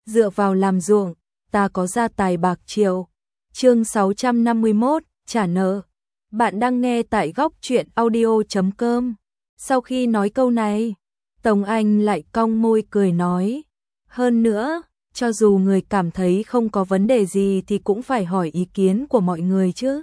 dựa vào làm ruộng, ta có gia tài bạc triệu. Chương 651, trả nợ. Bạn đang nghe tại góc truyện audio.com. Sau khi nói câu này, Tống Anh lại cong môi cười nói, hơn nữa, cho dù người cảm thấy không có vấn đề gì thì cũng phải hỏi ý kiến của mọi người chứ.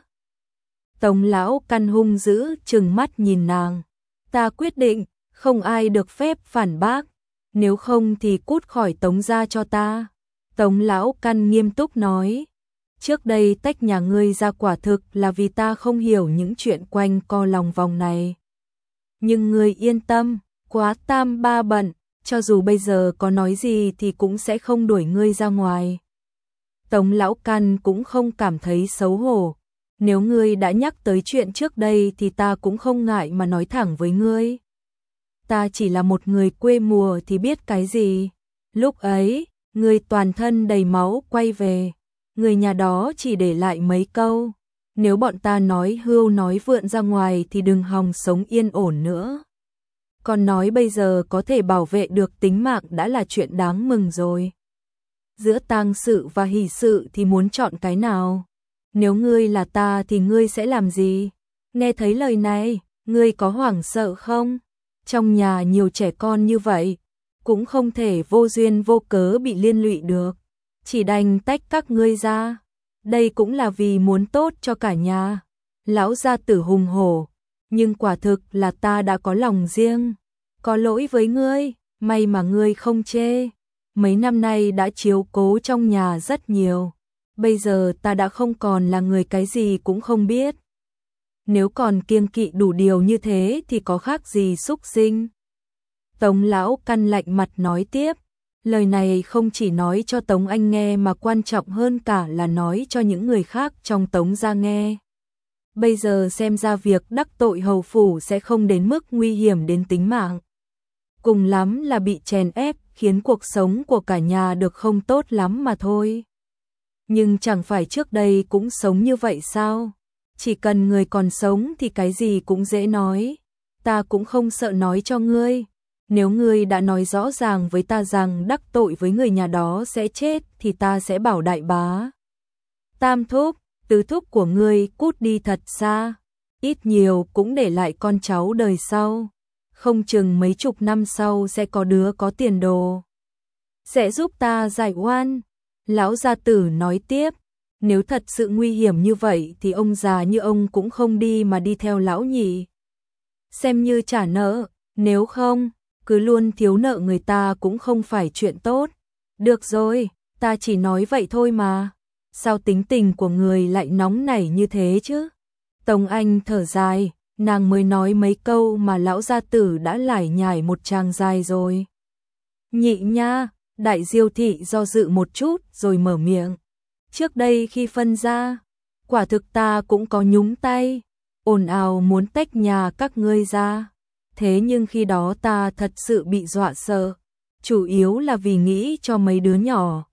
Tống lão căn hung dữ trừng mắt nhìn nàng, ta quyết định, không ai được phép phản bác, nếu không thì cút khỏi Tống gia cho ta. Tống lão căn nghiêm túc nói, trước đây tách nhà ngươi ra quả thực là vì ta không hiểu những chuyện quanh co lòng vòng này. Nhưng ngươi yên tâm, quá tam ba bận, cho dù bây giờ có nói gì thì cũng sẽ không đuổi ngươi ra ngoài. Tống lão căn cũng không cảm thấy xấu hổ, nếu ngươi đã nhắc tới chuyện trước đây thì ta cũng không ngại mà nói thẳng với ngươi. Ta chỉ là một người quê mùa thì biết cái gì. Lúc ấy, ngươi toàn thân đầy máu quay về, người nhà đó chỉ để lại mấy câu, nếu bọn ta nói hưu nói vượn ra ngoài thì đừng hòng sống yên ổn nữa. Còn nói bây giờ có thể bảo vệ được tính mạng đã là chuyện đáng mừng rồi. Giữa tang sự và hỷ sự thì muốn chọn cái nào? Nếu ngươi là ta thì ngươi sẽ làm gì? Nghe thấy lời này, ngươi có hoảng sợ không? Trong nhà nhiều trẻ con như vậy, cũng không thể vô duyên vô cớ bị liên lụy được, chỉ đành tách các ngươi ra. Đây cũng là vì muốn tốt cho cả nhà. Lão gia tử hùng hổ, nhưng quả thực là ta đã có lòng riêng, có lỗi với ngươi, may mà ngươi không chê. Mấy năm nay đã chiếu cố trong nhà rất nhiều, bây giờ ta đã không còn là người cái gì cũng không biết. Nếu còn kiêng kỵ đủ điều như thế thì có khác gì súc sinh. Tống lão căn lạnh mặt nói tiếp, lời này không chỉ nói cho Tống Anh nghe mà quan trọng hơn cả là nói cho những người khác trong Tống gia nghe. Bây giờ xem ra việc đắc tội hầu phủ sẽ không đến mức nguy hiểm đến tính mạng. Cùng lắm là bị chèn ép khiến cuộc sống của cả nhà được không tốt lắm mà thôi. Nhưng chẳng phải trước đây cũng sống như vậy sao? Chỉ cần người còn sống thì cái gì cũng dễ nói. Ta cũng không sợ nói cho ngươi. Nếu ngươi đã nói rõ ràng với ta rằng đắc tội với người nhà đó sẽ chết thì ta sẽ bảo đại bá tam thúc, tứ thúc của ngươi cút đi thật xa. Ít nhiều cũng để lại con cháu đời sau. Không chừng mấy chục năm sau sẽ có đứa có tiền đồ, sẽ giúp ta giải oan. Lão gia tử nói tiếp, nếu thật sự nguy hiểm như vậy thì ông già như ông cũng không đi mà đi theo lão nhị. Xem như trả nợ, nếu không, cứ luôn thiếu nợ người ta cũng không phải chuyện tốt. Được rồi, ta chỉ nói vậy thôi mà. Sao tính tình của người lại nóng nảy như thế chứ? Tống Anh thở dài, nàng mới nói mấy câu mà lão gia tử đã lải nhải một tràng dài rồi. Nhị nha, đại diêu thị do dự một chút rồi mở miệng. Trước đây khi phân ra, quả thực ta cũng có nhúng tay, ồn ào muốn tách nhà các ngươi ra. Thế nhưng khi đó ta thật sự bị dọa sợ, chủ yếu là vì nghĩ cho mấy đứa nhỏ.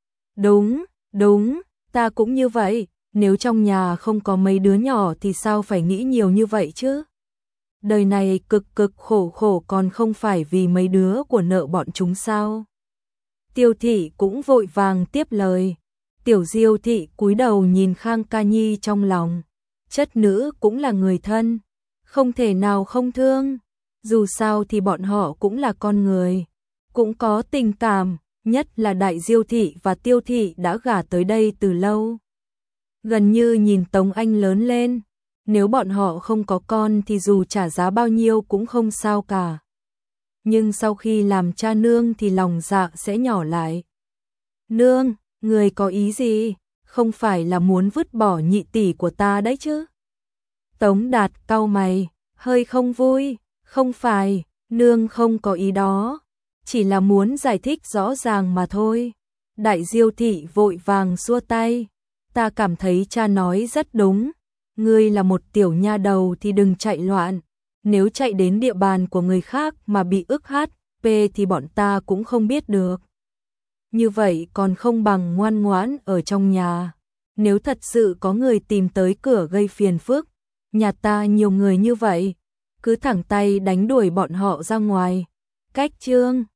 Đúng, ta cũng như vậy, nếu trong nhà không có mấy đứa nhỏ thì sao phải nghĩ nhiều như vậy chứ? Đời này cực khổ còn không phải vì mấy đứa của nợ bọn chúng sao? Tiêu thị cũng vội vàng tiếp lời. Tiểu Diêu thị cúi đầu nhìn Khang Ca Nhi trong lòng. Chất nữ cũng là người thân, không thể nào không thương. Dù sao thì bọn họ cũng là con người, cũng có tình cảm, nhất là đại Diêu thị và Tiêu thị đã gả tới đây từ lâu. Gần như nhìn Tống Anh lớn lên, nếu bọn họ không có con thì dù trả giá bao nhiêu cũng không sao cả. Nhưng sau khi làm cha nương thì lòng dạ sẽ nhỏ lại. Nương, người có ý gì? Không phải là muốn vứt bỏ nhị tỷ của ta đấy chứ? Tống Đạt cau mày, hơi không vui. Không phải, nương không có ý đó, chỉ là muốn giải thích rõ ràng mà thôi. Đại Diêu thị vội vàng xua tay, ta cảm thấy cha nói rất đúng. Ngươi là một tiểu nha đầu thì đừng chạy loạn, nếu chạy đến địa bàn của người khác mà bị ức HP thì bọn ta cũng không biết được. Như vậy còn không bằng ngoan ngoãn ở trong nhà. Nếu thật sự có người tìm tới cửa gây phiền phức, nhà ta nhiều người như vậy, cứ thẳng tay đánh đuổi bọn họ ra ngoài. Cách chương